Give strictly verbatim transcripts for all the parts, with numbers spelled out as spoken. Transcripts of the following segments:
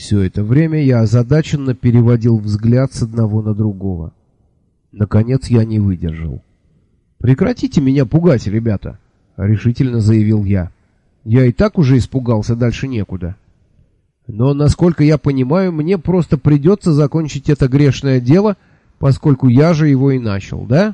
Все это время я озадаченно переводил взгляд с одного на другого. Наконец я не выдержал. «Прекратите меня пугать, ребята!» — решительно заявил я. «Я и так уже испугался, дальше некуда. Но, насколько я понимаю, мне просто придется закончить это грешное дело, поскольку я же его и начал, да?»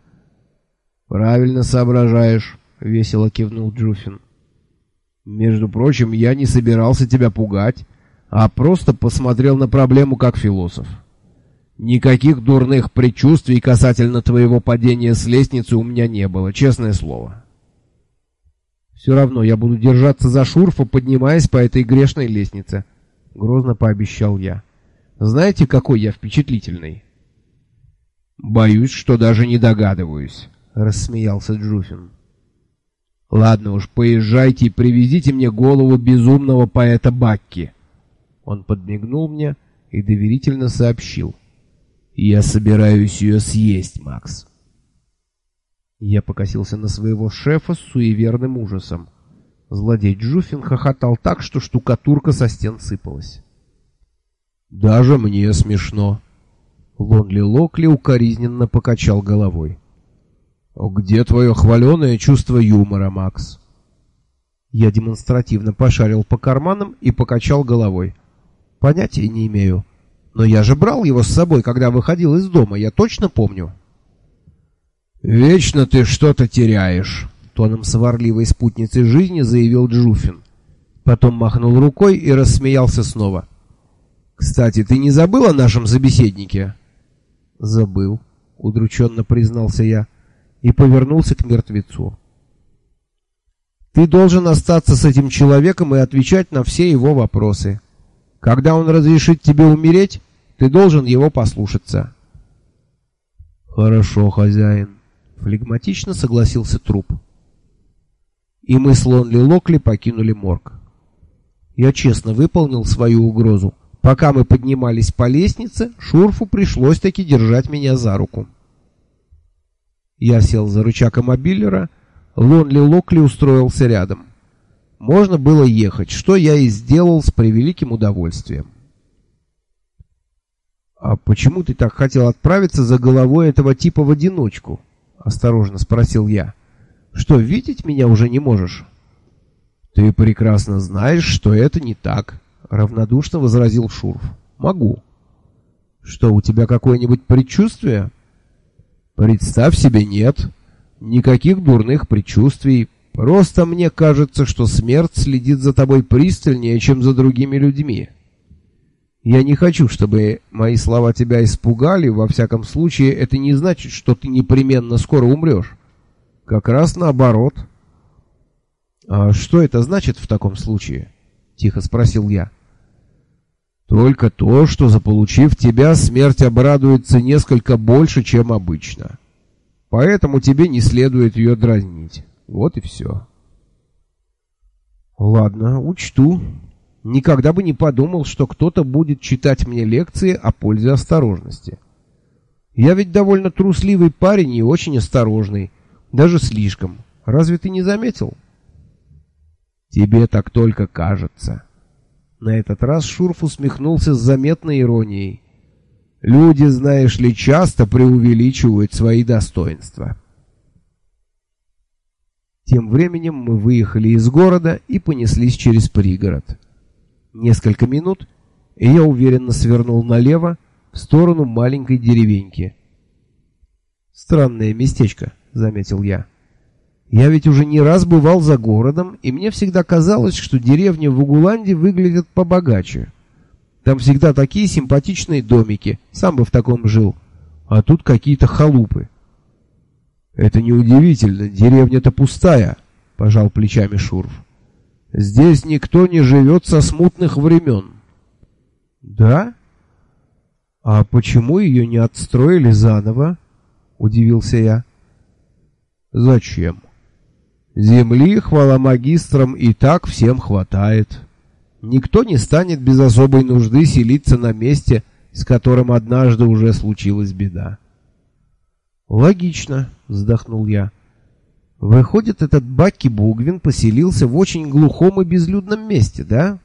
«Правильно соображаешь», — весело кивнул Джуфин. «Между прочим, я не собирался тебя пугать, а просто посмотрел на проблему как философ. Никаких дурных предчувствий касательно твоего падения с лестницы у меня не было, честное слово. Все равно я буду держаться за Шурфа, поднимаясь по этой грешной лестнице», — грозно пообещал я. «Знаете, какой я впечатлительный?» «Боюсь, что даже не догадываюсь», — рассмеялся Джуфин. «Ладно уж, поезжайте и привезите мне голову безумного поэта Бакки». Он подмигнул мне и доверительно сообщил: «Я собираюсь ее съесть, Макс». Я покосился на своего шефа с суеверным ужасом. Злодей Джуфин хохотал так, что штукатурка со стен сыпалась. «Даже мне смешно». Лонли Локли укоризненно покачал головой. «Где твое хваленое чувство юмора, Макс?» Я демонстративно пошарил по карманам и покачал головой. «Понятия не имею. Но я же брал его с собой, когда выходил из дома, я точно помню». «Вечно ты что-то теряешь», — тоном сварливой спутницы жизни заявил Джуфин. Потом махнул рукой и рассмеялся снова. «Кстати, ты не забыл о нашем собеседнике?» «Забыл», — удрученно признался я и повернулся к мертвецу. «Ты должен остаться с этим человеком и отвечать на все его вопросы. Когда он разрешит тебе умереть, ты должен его послушаться». «Хорошо, хозяин», — флегматично согласился труп. И мы с Лонли Локли покинули морг. Я честно выполнил свою угрозу. Пока мы поднимались по лестнице, Шурфу пришлось таки держать меня за руку. Я сел за рычаг мобилера, Лонли Локли устроился рядом. Можно было ехать, что я и сделал с превеликим удовольствием. «А почему ты так хотел отправиться за головой этого типа в одиночку?» — осторожно спросил я. «Что, видеть меня уже не можешь?» «Ты прекрасно знаешь, что это не так», — равнодушно возразил Шурф. «Могу». «Что, у тебя какое-нибудь предчувствие?» «Представь себе, нет. Никаких дурных предчувствий. Просто мне кажется, что смерть следит за тобой пристальнее, чем за другими людьми. Я не хочу, чтобы мои слова тебя испугали. Во всяком случае, это не значит, что ты непременно скоро умрешь. Как раз наоборот». «А что это значит в таком случае?» — тихо спросил я. «Только то, что, заполучив тебя, смерть обрадуется несколько больше, чем обычно. Поэтому тебе не следует ее дразнить. Вот и все». «Ладно, учту. Никогда бы не подумал, что кто-то будет читать мне лекции о пользе осторожности. Я ведь довольно трусливый парень и очень осторожный, даже слишком. Разве ты не заметил?» «Тебе так только кажется». На этот раз Шурф усмехнулся с заметной иронией. «Люди, знаешь ли, часто преувеличивают свои достоинства». Тем временем мы выехали из города и понеслись через пригород. Несколько минут, и я уверенно свернул налево в сторону маленькой деревеньки. «Странное местечко», — заметил я. «Я ведь уже не раз бывал за городом, и мне всегда казалось, что деревни в Угуланде выглядят побогаче. Там всегда такие симпатичные домики, сам бы в таком жил, а тут какие-то халупы». «Это неудивительно, деревня-то пустая», — пожал плечами Шурф. «Здесь никто не живет со смутных времен». «Да? А почему ее не отстроили заново?» — удивился я. «Зачем? Земли, хвала магистрам, и так всем хватает. Никто не станет без особой нужды селиться на месте, с которым однажды уже случилась беда». «Логично», — вздохнул я. «Выходит, этот Бакки Бугвин поселился в очень глухом и безлюдном месте, да?»